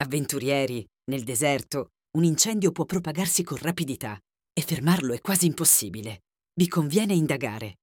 Avventurieri, nel deserto, un incendio può propagarsi con rapidità e fermarlo è quasi impossibile. Vi conviene indagare.